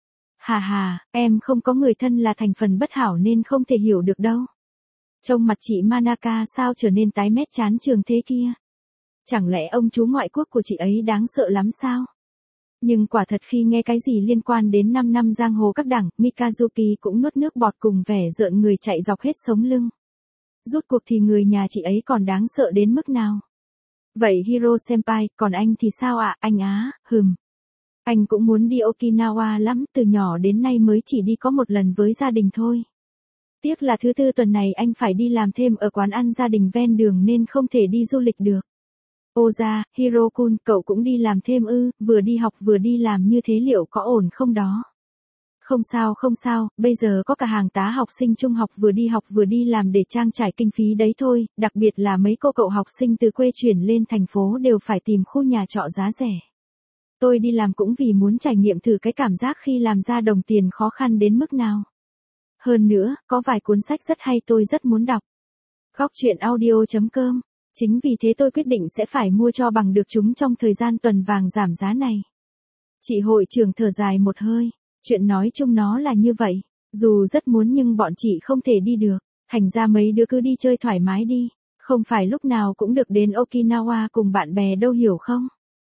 Hà hà, em không có người thân là thành phần bất hảo nên không thể hiểu được đâu. Trông mặt chị Manaka sao trở nên tái mét chán trường thế kia? Chẳng lẽ ông chú ngoại quốc của chị ấy đáng sợ lắm sao? Nhưng quả thật khi nghe cái gì liên quan đến năm năm giang hồ các đẳng, Mikazuki cũng nuốt nước bọt cùng vẻ rợn người chạy dọc hết sống lưng. Rút cuộc thì người nhà chị ấy còn đáng sợ đến mức nào? Vậy Hiro Senpai, còn anh thì sao ạ, à? Anh á, hừm. Anh cũng muốn đi Okinawa lắm, từ nhỏ đến nay mới chỉ đi có một lần với gia đình thôi. Tiếc là thứ tư tuần này anh phải đi làm thêm ở quán ăn gia đình ven đường nên không thể đi du lịch được. Ô ra, Hiro-kun, cậu cũng đi làm thêm ư, vừa đi học vừa đi làm như thế liệu có ổn không đó? Không sao không sao, bây giờ có cả hàng tá học sinh trung học vừa đi học vừa đi làm để trang trải kinh phí đấy thôi, đặc biệt là mấy cô cậu học sinh từ quê chuyển lên thành phố đều phải tìm khu nhà trọ giá rẻ. Tôi đi làm cũng vì muốn trải nghiệm thử cái cảm giác khi làm ra đồng tiền khó khăn đến mức nào. Hơn nữa, có vài cuốn sách rất hay tôi rất muốn đọc. Góc truyện audio chấm com. Chính vì thế tôi quyết định sẽ phải mua cho bằng được chúng trong thời gian tuần vàng giảm giá này. Chị hội trưởng thở dài một hơi. Chuyện nói chung nó là như vậy. Dù rất muốn nhưng bọn chị không thể đi được. Thành ra mấy đứa cứ đi chơi thoải mái đi. Không phải lúc nào cũng được đến Okinawa cùng bạn bè đâu hiểu không?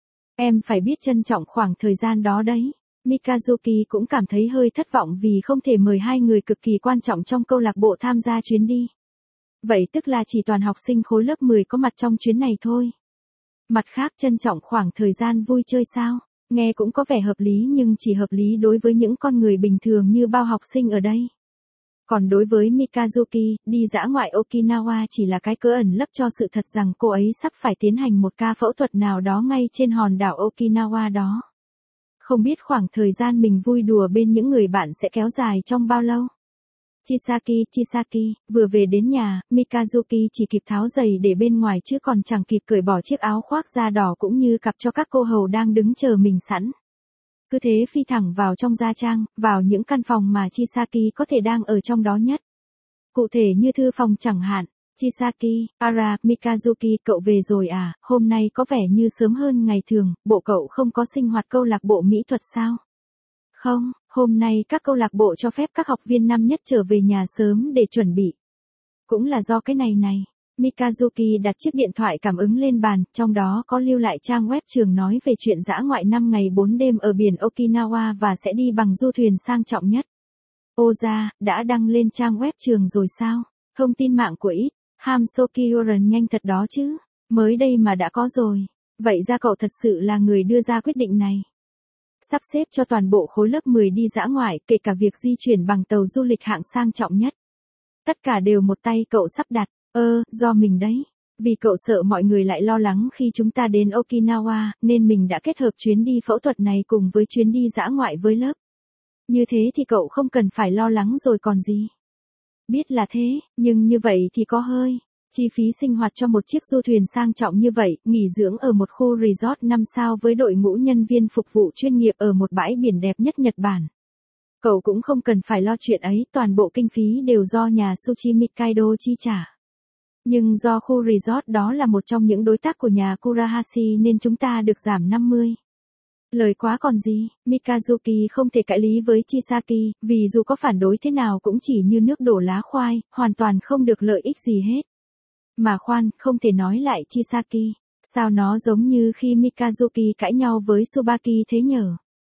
Em phải biết trân trọng khoảng thời gian đó đấy. Mikazuki cũng cảm thấy hơi thất vọng vì không thể mời hai người cực kỳ quan trọng trong câu lạc bộ tham gia chuyến đi. Vậy tức là chỉ toàn học sinh khối lớp mười có mặt trong chuyến này thôi. Mặt khác trân trọng khoảng thời gian vui chơi sao? Nghe cũng có vẻ hợp lý nhưng chỉ hợp lý đối với những con người bình thường như bao học sinh ở đây. Còn đối với Mikazuki, đi dã ngoại Okinawa chỉ là cái cớ ẩn lấp cho sự thật rằng cô ấy sắp phải tiến hành một ca phẫu thuật nào đó ngay trên hòn đảo Okinawa đó. Không biết khoảng thời gian mình vui đùa bên những người bạn sẽ kéo dài trong bao lâu. Chisaki, Chisaki, vừa về đến nhà, Mikazuki chỉ kịp tháo giày để bên ngoài chứ còn chẳng kịp cởi bỏ chiếc áo khoác da đỏ cũng như cặp cho các cô hầu đang đứng chờ mình sẵn. Cứ thế phi thẳng vào trong gia trang, vào những căn phòng mà Chisaki có thể đang ở trong đó nhất. Cụ thể như thư phòng chẳng hạn. Chisaki, Ara, Mikazuki, cậu về rồi à, hôm nay có vẻ như sớm hơn ngày thường, bộ cậu không có sinh hoạt câu lạc bộ mỹ thuật sao? Không, hôm nay các câu lạc bộ cho phép các học viên năm nhất trở về nhà sớm để chuẩn bị. Cũng là do cái này này. Mikazuki đặt chiếc điện thoại cảm ứng lên bàn, trong đó có lưu lại trang web trường nói về chuyện dã ngoại năm ngày bốn đêm ở biển Okinawa và sẽ đi bằng du thuyền sang trọng nhất. Ô ra, đã đăng lên trang web trường rồi sao? Thông tin mạng của ít, Hamsokyuren nhanh thật đó chứ, mới đây mà đã có rồi. Vậy ra cậu thật sự là người đưa ra quyết định này. Sắp xếp cho toàn bộ khối lớp mười đi dã ngoại, kể cả việc di chuyển bằng tàu du lịch hạng sang trọng nhất. Tất cả đều một tay cậu sắp đặt, ơ, do mình đấy. Vì cậu sợ mọi người lại lo lắng khi chúng ta đến Okinawa, nên mình đã kết hợp chuyến đi phẫu thuật này cùng với chuyến đi dã ngoại với lớp. Như thế thì cậu không cần phải lo lắng rồi còn gì. Biết là thế, nhưng như vậy thì có hơi. Chi phí sinh hoạt cho một chiếc du thuyền sang trọng như vậy, nghỉ dưỡng ở một khu resort năm sao với đội ngũ nhân viên phục vụ chuyên nghiệp ở một bãi biển đẹp nhất Nhật Bản. Cậu cũng không cần phải lo chuyện ấy, toàn bộ kinh phí đều do nhà Sushi Mikaido chi trả. Nhưng do khu resort đó là một trong những đối tác của nhà Kurahashi nên chúng ta được giảm năm mươi. Lời quá còn gì, Mikazuki không thể cãi lý với Chisaki, vì dù có phản đối thế nào cũng chỉ như nước đổ lá khoai, hoàn toàn không được lợi ích gì hết. Mà khoan, không thể nói lại Chisaki, sao nó giống như khi Mikazuki cãi nhau với Tsubaki thế nhở?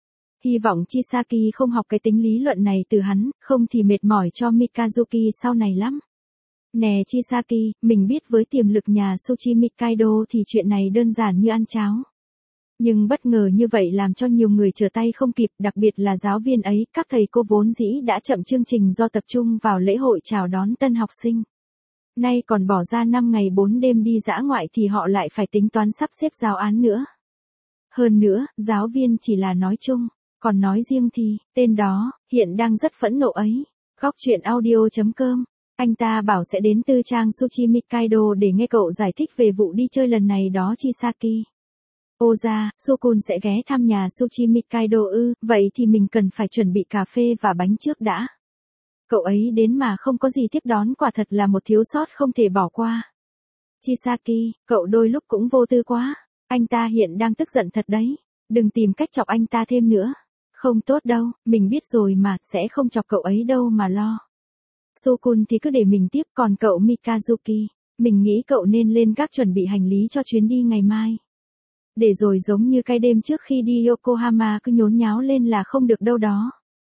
Hy vọng Chisaki không học cái tính lý luận này từ hắn, không thì mệt mỏi cho Mikazuki sau này lắm. Nè Chisaki, mình biết với tiềm lực nhà Sushi Mikaido thì chuyện này đơn giản như ăn cháo. Nhưng bất ngờ như vậy làm cho nhiều người trở tay không kịp, đặc biệt là giáo viên ấy, các thầy cô vốn dĩ đã chậm chương trình do tập trung vào lễ hội chào đón tân học sinh. Nay còn bỏ ra năm ngày bốn đêm đi dã ngoại thì họ lại phải tính toán sắp xếp giáo án nữa. Hơn nữa, giáo viên chỉ là nói chung, còn nói riêng thì, tên đó, hiện đang rất phẫn nộ ấy. Góc chuyện audio chấm com, anh ta bảo sẽ đến tư trang Sushi Mikaido để nghe cậu giải thích về vụ đi chơi lần này đó Chisaki. Oza, Sukun sẽ ghé thăm nhà Sushi Mikaido ư, vậy thì mình cần phải chuẩn bị cà phê và bánh trước đã. Cậu ấy đến mà không có gì tiếp đón quả thật là một thiếu sót không thể bỏ qua. Chisaki, cậu đôi lúc cũng vô tư quá, anh ta hiện đang tức giận thật đấy, đừng tìm cách chọc anh ta thêm nữa. Không tốt đâu, mình biết rồi mà, sẽ không chọc cậu ấy đâu mà lo. Sukun thì cứ để mình tiếp, còn cậu Mikazuki, mình nghĩ cậu nên lên gác chuẩn bị hành lý cho chuyến đi ngày mai. Để rồi giống như cái đêm trước khi đi Yokohama cứ nhốn nháo lên là không được đâu đó.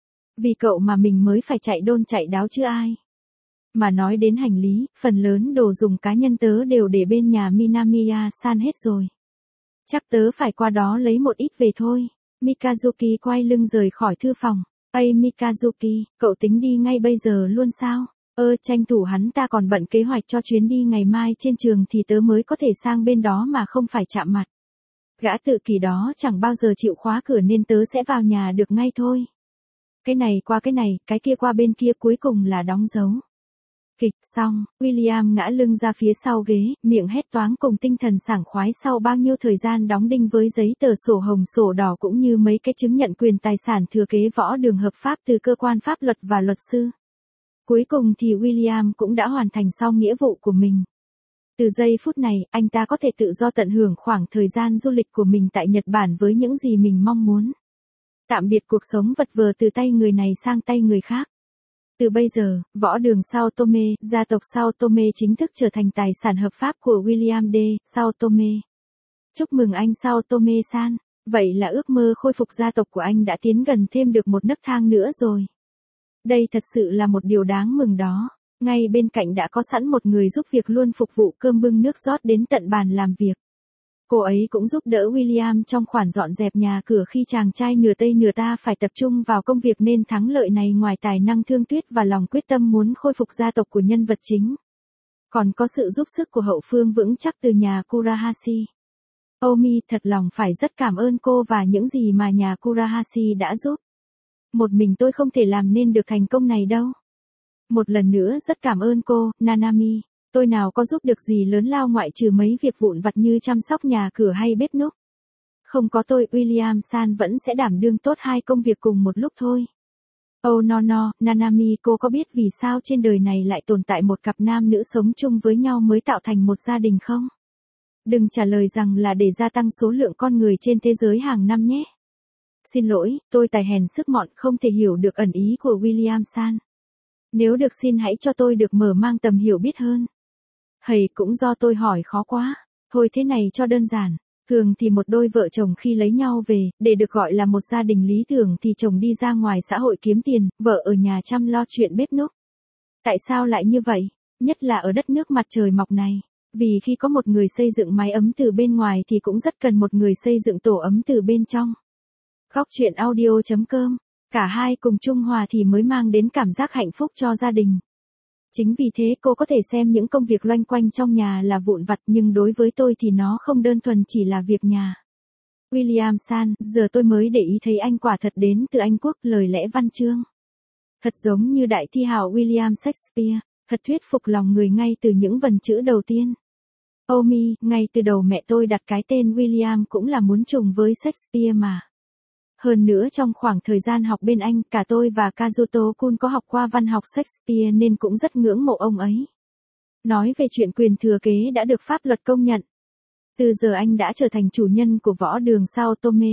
Vì cậu mà mình mới phải chạy đôn chạy đáo chứ ai. Mà nói đến hành lý, phần lớn đồ dùng cá nhân tớ đều để bên nhà Minamiya-san hết rồi. Chắc tớ phải qua đó lấy một ít về thôi. Mikazuki quay lưng rời khỏi thư phòng. Ây Mikazuki, cậu tính đi ngay bây giờ luôn sao? Ơ tranh thủ hắn ta còn bận kế hoạch cho chuyến đi ngày mai trên trường thì tớ mới có thể sang bên đó mà không phải chạm mặt. Gã tự kỷ đó chẳng bao giờ chịu khóa cửa nên tớ sẽ vào nhà được ngay thôi. Cái này qua cái này, cái kia qua bên kia cuối cùng là đóng dấu. Kịch xong, William ngã lưng ra phía sau ghế, miệng hét toáng cùng tinh thần sảng khoái sau bao nhiêu thời gian đóng đinh với giấy tờ sổ hồng sổ đỏ cũng như mấy cái chứng nhận quyền tài sản thừa kế võ đường hợp pháp từ cơ quan pháp luật và luật sư. Cuối cùng thì William cũng đã hoàn thành xong nghĩa vụ của mình. Từ giây phút này, anh ta có thể tự do tận hưởng khoảng thời gian du lịch của mình tại Nhật Bản với những gì mình mong muốn. Tạm biệt cuộc sống vật vờ từ tay người này sang tay người khác. Từ bây giờ, võ đường Sao Tome, gia tộc Sao Tome chính thức trở thành tài sản hợp pháp của William D. Sao Tome. Chúc mừng anh Sao Tome-san, vậy là ước mơ khôi phục gia tộc của anh đã tiến gần thêm được một nấc thang nữa rồi. Đây thật sự là một điều đáng mừng đó. Ngay bên cạnh đã có sẵn một người giúp việc luôn phục vụ cơm bưng nước rót đến tận bàn làm việc. Cô ấy cũng giúp đỡ William trong khoản dọn dẹp nhà cửa khi chàng trai nửa Tây nửa ta phải tập trung vào công việc nên thắng lợi này ngoài tài năng thương tuyết và lòng quyết tâm muốn khôi phục gia tộc của nhân vật chính. Còn có sự giúp sức của hậu phương vững chắc từ nhà Kurahashi. Omi thật lòng phải rất cảm ơn cô và những gì mà nhà Kurahashi đã giúp. Một mình tôi không thể làm nên được thành công này đâu. Một lần nữa rất cảm ơn cô, Nanami. Tôi nào có giúp được gì lớn lao ngoại trừ mấy việc vụn vặt như chăm sóc nhà cửa hay bếp núc. Không có tôi, William-san vẫn sẽ đảm đương tốt hai công việc cùng một lúc thôi. Oh no no, Nanami, cô có biết vì sao trên đời này lại tồn tại một cặp nam nữ sống chung với nhau mới tạo thành một gia đình không? Đừng trả lời rằng là để gia tăng số lượng con người trên thế giới hàng năm nhé. Xin lỗi, tôi tài hèn sức mọn không thể hiểu được ẩn ý của William-san. Nếu được xin hãy cho tôi được mở mang tầm hiểu biết hơn. Hầy cũng do tôi hỏi khó quá. Thôi thế này cho đơn giản. Thường thì một đôi vợ chồng khi lấy nhau về, để được gọi là một gia đình lý tưởng thì chồng đi ra ngoài xã hội kiếm tiền, vợ ở nhà chăm lo chuyện bếp núc. Tại sao lại như vậy? Nhất là ở đất nước mặt trời mọc này. Vì khi có một người xây dựng mái ấm từ bên ngoài thì cũng rất cần một người xây dựng tổ ấm từ bên trong. Góc chuyện audio chấm com. Cả hai cùng chung hòa thì mới mang đến cảm giác hạnh phúc cho gia đình. Chính vì thế cô có thể xem những công việc loanh quanh trong nhà là vụn vặt nhưng đối với tôi thì nó không đơn thuần chỉ là việc nhà. William-san, giờ tôi mới để ý thấy anh quả thật đến từ Anh Quốc, lời lẽ văn chương. Thật giống như đại thi hào William Shakespeare, thật thuyết phục lòng người ngay từ những vần chữ đầu tiên. Omi, ngay từ đầu mẹ tôi đặt cái tên William cũng là muốn trùng với Shakespeare mà. Hơn nữa trong khoảng thời gian học bên Anh, cả tôi và Kazuto-kun có học qua văn học Shakespeare nên cũng rất ngưỡng mộ ông ấy. Nói về chuyện quyền thừa kế đã được pháp luật công nhận. Từ giờ anh đã trở thành chủ nhân của võ đường Sao Tome.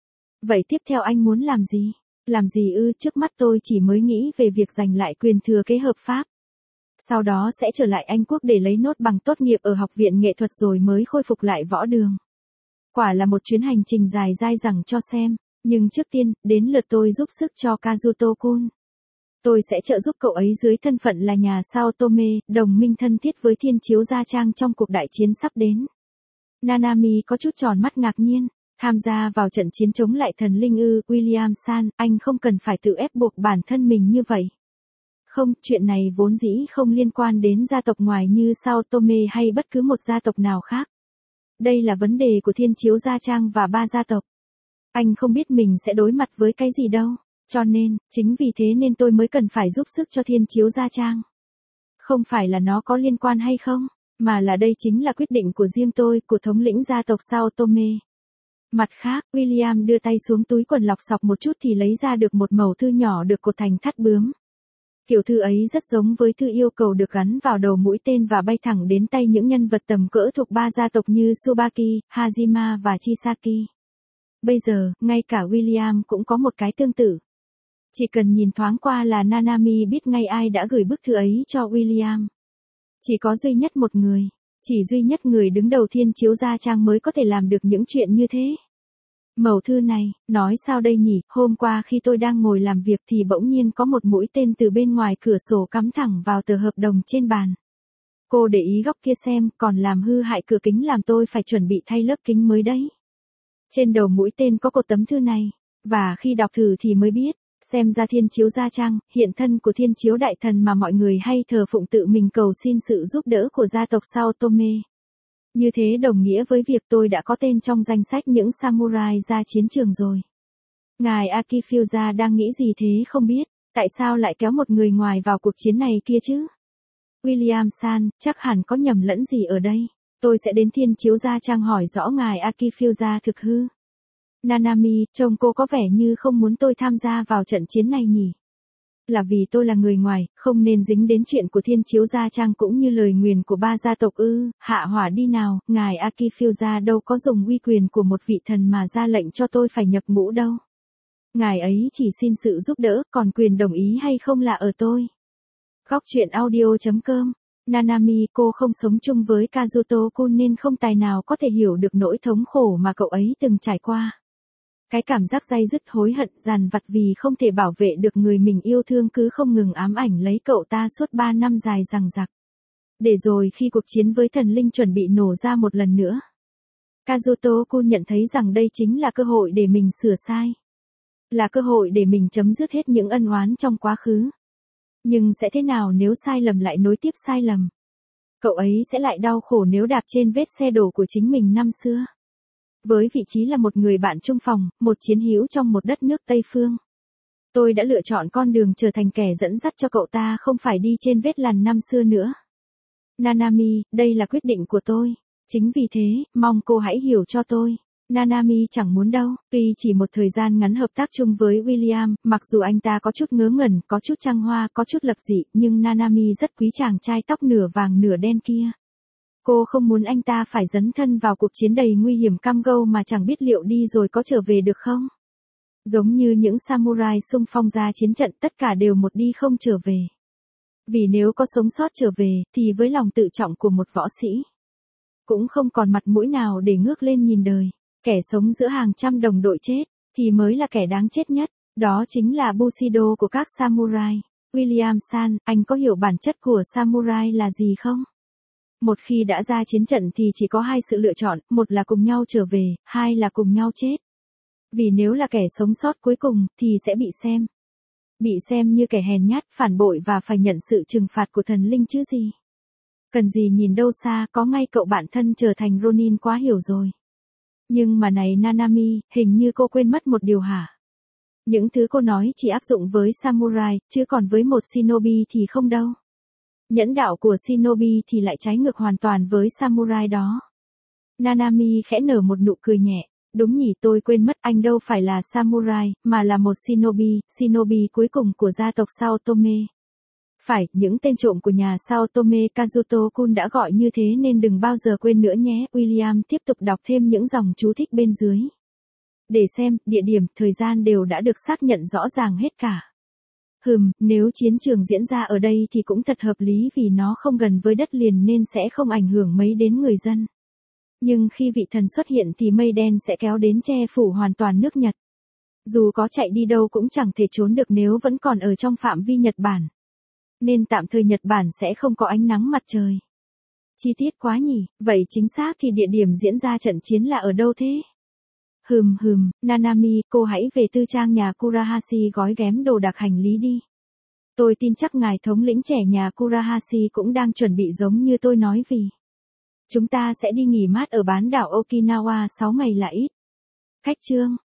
Vậy tiếp theo anh muốn làm gì? Làm gì ư? Trước mắt tôi chỉ mới nghĩ về việc giành lại quyền thừa kế hợp pháp. Sau đó sẽ trở lại Anh Quốc để lấy nốt bằng tốt nghiệp ở học viện nghệ thuật rồi mới khôi phục lại võ đường. Quả là một chuyến hành trình dài dai dẳng cho xem. Nhưng trước tiên, đến lượt tôi giúp sức cho Kazuto-kun. Tôi sẽ trợ giúp cậu ấy dưới thân phận là nhà Sao Tome, đồng minh thân thiết với Thiên Chiếu Gia Trang trong cuộc đại chiến sắp đến. Nanami có chút tròn mắt ngạc nhiên. Tham gia vào trận chiến chống lại thần linh ư, William-san, anh không cần phải tự ép buộc bản thân mình như vậy. Không, chuyện này vốn dĩ không liên quan đến gia tộc ngoài như Sao Tome hay bất cứ một gia tộc nào khác. Đây là vấn đề của Thiên Chiếu Gia Trang và ba gia tộc. Anh không biết mình sẽ đối mặt với cái gì đâu, cho nên, chính vì thế nên tôi mới cần phải giúp sức cho Thiên Chiếu Gia Trang. Không phải là nó có liên quan hay không, mà là đây chính là quyết định của riêng tôi, của thống lĩnh gia tộc Sao Tome. Mặt khác, William đưa tay xuống túi quần lọc sọc một chút thì lấy ra được một mẩu thư nhỏ được cột thành thắt bướm. Kiểu thư ấy rất giống với thư yêu cầu được gắn vào đầu mũi tên và bay thẳng đến tay những nhân vật tầm cỡ thuộc ba gia tộc như Tsubaki, Hajima và Chisaki. Bây giờ, ngay cả William cũng có một cái tương tự. Chỉ cần nhìn thoáng qua là Nanami biết ngay ai đã gửi bức thư ấy cho William. Chỉ có duy nhất một người, chỉ duy nhất người đứng đầu Thiên Chiếu Gia Trang mới có thể làm được những chuyện như thế. Mẩu thư này, nói sao đây nhỉ, hôm qua khi tôi đang ngồi làm việc thì bỗng nhiên có một mũi tên từ bên ngoài cửa sổ cắm thẳng vào tờ hợp đồng trên bàn. Cô để ý góc kia xem, còn làm hư hại cửa kính làm tôi phải chuẩn bị thay lớp kính mới đấy. Trên đầu mũi tên có cột tấm thư này, và khi đọc thử thì mới biết, xem ra Thiên Chiếu Gia Trang, hiện thân của Thiên Chiếu Đại Thần mà mọi người hay thờ phụng tự mình cầu xin sự giúp đỡ của gia tộc Sao Tome. Như thế đồng nghĩa với việc tôi đã có tên trong danh sách những samurai ra chiến trường rồi. Ngài Akifusa đang nghĩ gì thế không biết, tại sao lại kéo một người ngoài vào cuộc chiến này kia chứ? William-san, chắc hẳn có nhầm lẫn gì ở đây. Tôi sẽ đến Thiên Chiếu Gia Trang hỏi rõ ngài Akifusa thực hư. Nanami, trông cô có vẻ như không muốn tôi tham gia vào trận chiến này nhỉ? Là vì tôi là người ngoài, không nên dính đến chuyện của Thiên Chiếu Gia Trang cũng như lời nguyền của ba gia tộc ư, hạ hỏa đi nào, ngài Akifusa đâu có dùng uy quyền của một vị thần mà ra lệnh cho tôi phải nhập ngũ đâu. Ngài ấy chỉ xin sự giúp đỡ, còn quyền đồng ý hay không là ở tôi. Góc truyện audio chấm com. Nanami, cô không sống chung với Kazuto-kun nên không tài nào có thể hiểu được nỗi thống khổ mà cậu ấy từng trải qua. Cái cảm giác day dứt hối hận dằn vặt vì không thể bảo vệ được người mình yêu thương cứ không ngừng ám ảnh lấy cậu ta suốt ba năm dài dằng dặc. Để rồi khi cuộc chiến với thần linh chuẩn bị nổ ra một lần nữa, Kazuto-kun nhận thấy rằng đây chính là cơ hội để mình sửa sai. Là cơ hội để mình chấm dứt hết những ân oán trong quá khứ. Nhưng sẽ thế nào nếu sai lầm lại nối tiếp sai lầm? Cậu ấy sẽ lại đau khổ nếu đạp trên vết xe đổ của chính mình năm xưa. Với vị trí là một người bạn chung phòng, một chiến hữu trong một đất nước Tây Phương. Tôi đã lựa chọn con đường trở thành kẻ dẫn dắt cho cậu ta không phải đi trên vết lằn năm xưa nữa. Nanami, đây là quyết định của tôi. Chính vì thế, mong cô hãy hiểu cho tôi. Nanami chẳng muốn đâu, tuy chỉ một thời gian ngắn hợp tác chung với William, mặc dù anh ta có chút ngớ ngẩn, có chút trăng hoa, có chút lập dị, nhưng Nanami rất quý chàng trai tóc nửa vàng nửa đen kia. Cô không muốn anh ta phải dấn thân vào cuộc chiến đầy nguy hiểm cam go mà chẳng biết liệu đi rồi có trở về được không. Giống như những samurai xung phong ra chiến trận tất cả đều một đi không trở về. Vì nếu có sống sót trở về, thì với lòng tự trọng của một võ sĩ, cũng không còn mặt mũi nào để ngước lên nhìn đời. Kẻ sống giữa hàng trăm đồng đội chết, thì mới là kẻ đáng chết nhất. Đó chính là Bushido của các samurai. William-san, anh có hiểu bản chất của samurai là gì không? Một khi đã ra chiến trận thì chỉ có hai sự lựa chọn, một là cùng nhau trở về, hai là cùng nhau chết. Vì nếu là kẻ sống sót cuối cùng, thì sẽ bị xem. Bị xem như kẻ hèn nhát, phản bội và phải nhận sự trừng phạt của thần linh chứ gì. Cần gì nhìn đâu xa, có ngay cậu bạn thân trở thành Ronin quá hiểu rồi. Nhưng mà này Nanami, hình như cô quên mất một điều hả? Những thứ cô nói chỉ áp dụng với samurai, chứ còn với một shinobi thì không đâu. Nhẫn đạo của shinobi thì lại trái ngược hoàn toàn với samurai đó. Nanami khẽ nở một nụ cười nhẹ. Đúng nhỉ, tôi quên mất anh đâu phải là samurai, mà là một shinobi, shinobi cuối cùng của gia tộc Sao Tome. Phải, những tên trộm của nhà Sao Tome Kazuto-kun đã gọi như thế nên đừng bao giờ quên nữa nhé. William tiếp tục đọc thêm những dòng chú thích bên dưới. Để xem, địa điểm, thời gian đều đã được xác nhận rõ ràng hết cả. Hừm, nếu chiến trường diễn ra ở đây thì cũng thật hợp lý vì nó không gần với đất liền nên sẽ không ảnh hưởng mấy đến người dân. Nhưng khi vị thần xuất hiện thì mây đen sẽ kéo đến che phủ hoàn toàn nước Nhật. Dù có chạy đi đâu cũng chẳng thể trốn được nếu vẫn còn ở trong phạm vi Nhật Bản. Nên tạm thời Nhật Bản sẽ không có ánh nắng mặt trời. Chi tiết quá nhỉ, vậy chính xác thì địa điểm diễn ra trận chiến là ở đâu thế? Hừm hừm, Nanami, cô hãy về tư trang nhà Kurahashi gói ghém đồ đạc hành lý đi. Tôi tin chắc ngài thống lĩnh trẻ nhà Kurahashi cũng đang chuẩn bị giống như tôi nói vì chúng ta sẽ đi nghỉ mát ở bán đảo Okinawa sáu ngày là ít. Khách trương.